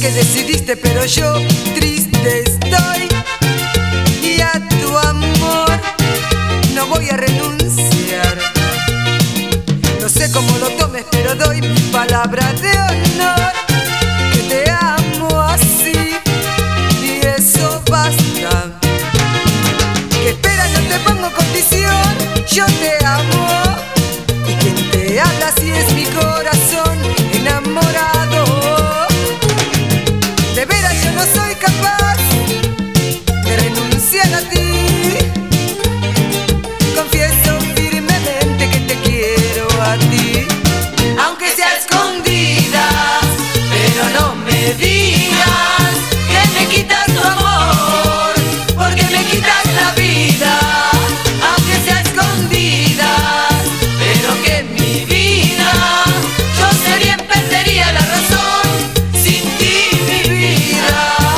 que decidiste, pero yo triste estoy. Y a tu amor no voy a renunciar. No sé cómo lo tomes, pero doy mi palabra de honor que te amo así, y eso basta. Que espera, no te pongo condición, yo te amo. Y quien te habla así es mi corazón enamorado. De veras yo no soy capaz de renunciar a ti. Confieso firmemente que te quiero a ti, aunque sea escondidas, pero no me digas que me quitas tu amor, porque me quitas la vida. Aunque sea escondidas, pero que en mi vida yo sería, perdería la razón sin ti, mi vida.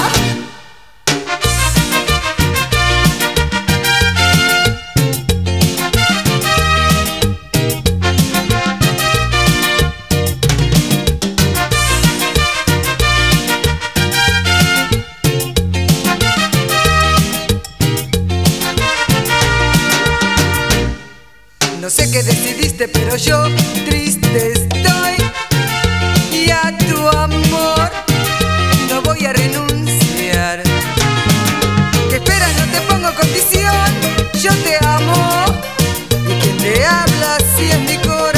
No sé qué decidiste, pero yo triste estoy. Y a tu amor no voy a renunciar. Que espera, no te pongo condición, yo te amo. Y quien te habla así es mi corazón.